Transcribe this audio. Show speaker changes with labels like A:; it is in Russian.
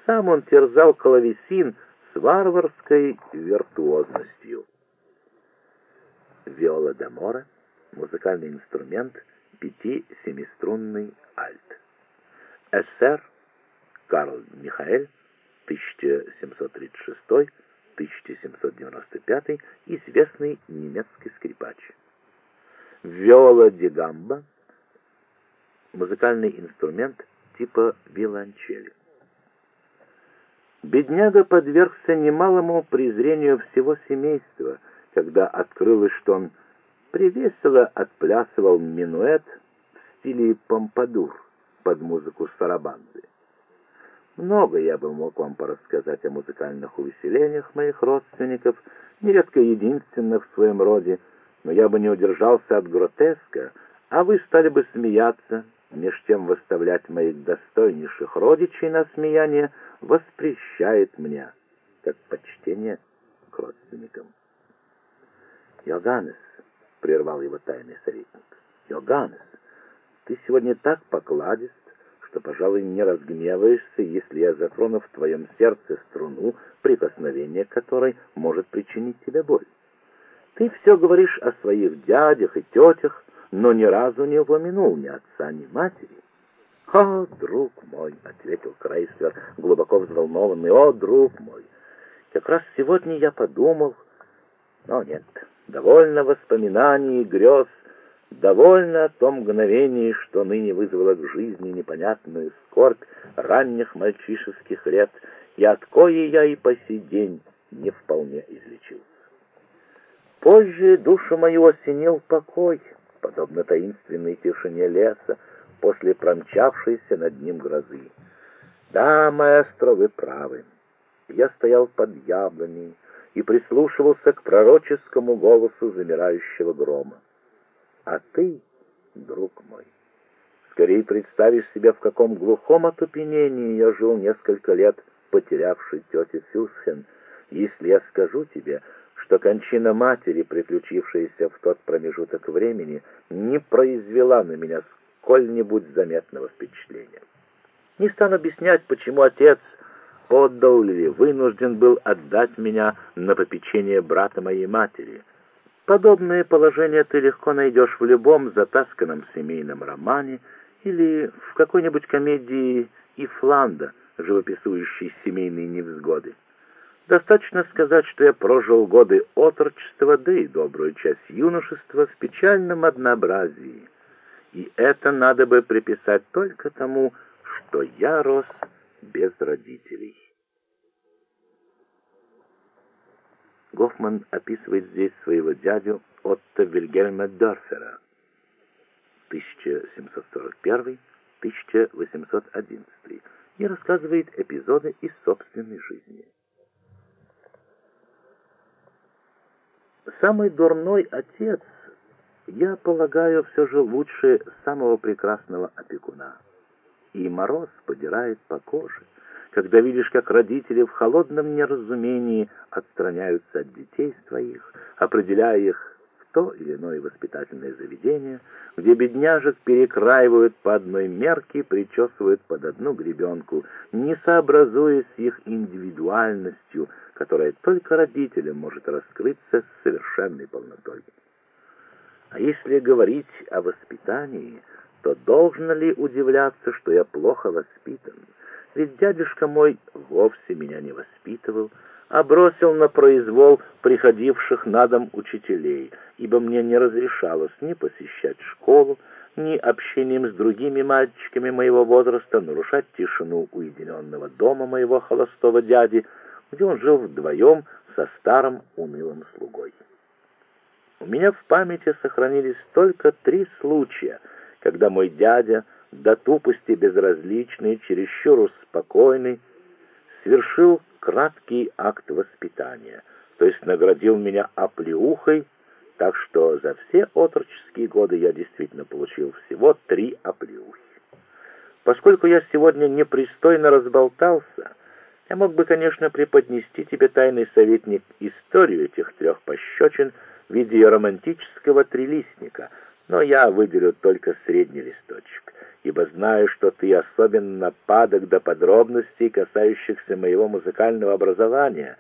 A: сам он терзал клавесин с варварской виртуозностью. Виола да Море — музыкальный инструмент, 5-семиструнный альт. Эссер Карл Михаэль, 1736-1795, известный немецкий скрипач. Виола ди гамба — музыкальный инструмент типа виолончели. Бедняга подвергся немалому презрению всего семейства, когда открылось, что он привесело отплясывал минуэт в стиле помпадур под музыку сарабанды. Много я бы мог вам порассказать о музыкальных увеселениях моих родственников, нередко единственных в своем роде, но я бы не удержался от гротеска, а вы стали бы смеяться, меж тем выставлять моих достойнейших родичей на смеяние воспрещает мне, как почтение к родственникам. «Йоганнес», — прервал его тайный советник, — «Йоганнес, ты сегодня так покладист, что, пожалуй, не разгневаешься, если я затрону в твоем сердце струну, прикосновение которой может причинить тебе боль. Ты все говоришь о своих дядях и тетях, но ни разу не упомянул ни отца, ни матери». «О, друг мой», — ответил Крейслер, глубоко взволнованный, — «о, друг мой, как раз сегодня я подумал, но нет, довольно воспоминаний и грез, довольно о том мгновении, что ныне вызвало к жизни непонятную скорбь ранних мальчишеских лет, и от коей я и по сей день не вполне излечился. Позже душу мою осенил покой, подобно таинственной тишине леса после промчавшейся над ним грозы. Да, маэстро, вы правы. Я стоял под яблоней и прислушивался к пророческому голосу замирающего грома. А ты, друг мой, скорее представишь себе, в каком глухом оцепенении я жил несколько лет, потерявший тетю Фюсхен, если я скажу тебе, что кончина матери, приключившаяся в тот промежуток времени, не произвела на меня сколь-нибудь заметного впечатления. Не стану объяснять, почему отец отдал или вынужден был отдать меня на попечение брата моей матери. Подобное положение ты легко найдешь в любом затасканном семейном романе или в какой-нибудь комедии Ифланда, живописующей семейные невзгоды. Достаточно сказать, что я прожил годы отрочества, да и добрую часть юношества в печальном однообразии. И это надо бы приписать только тому, что я рос без родителей. Гофман описывает здесь своего дядю Отто Вильгельма Дорфера, 1741-1811, и рассказывает эпизоды из собственной жизни. Самый дурной отец, я полагаю, все же лучше самого прекрасного опекуна. И мороз подирает по коже, когда видишь, как родители в холодном неразумении отстраняются от детей своих, определяя их в то или иное воспитательное заведение, где бедняжек перекраивают по одной мерке, причесывают под одну гребенку, не сообразуясь с их индивидуальностью, которая только родителям может раскрыться с совершенной полнотой. А если говорить о воспитании, то должно ли удивляться, что я плохо воспитан? Ведь дядюшка мой вовсе меня не воспитывал, а бросил на произвол приходивших на дом учителей, ибо мне не разрешалось ни посещать школу, ни общением с другими мальчиками моего возраста нарушать тишину уединенного дома моего холостого дяди, где он жил вдвоем со старым унылым слугой. У меня в памяти сохранились только 3 случая, когда мой дядя, до тупости безразличный, чересчур спокойный, совершил краткий акт воспитания, то есть наградил меня оплеухой, так что за все отроческие годы я действительно получил всего 3 оплеухи. Поскольку я сегодня непристойно разболтался, я мог бы, конечно, преподнести тебе, тайный советник, историю этих 3 пощечин в виде романтического трилистника, Но я выделю только средний листочек, ибо знаю, что ты особенно падок до подробностей, касающихся моего музыкального образования,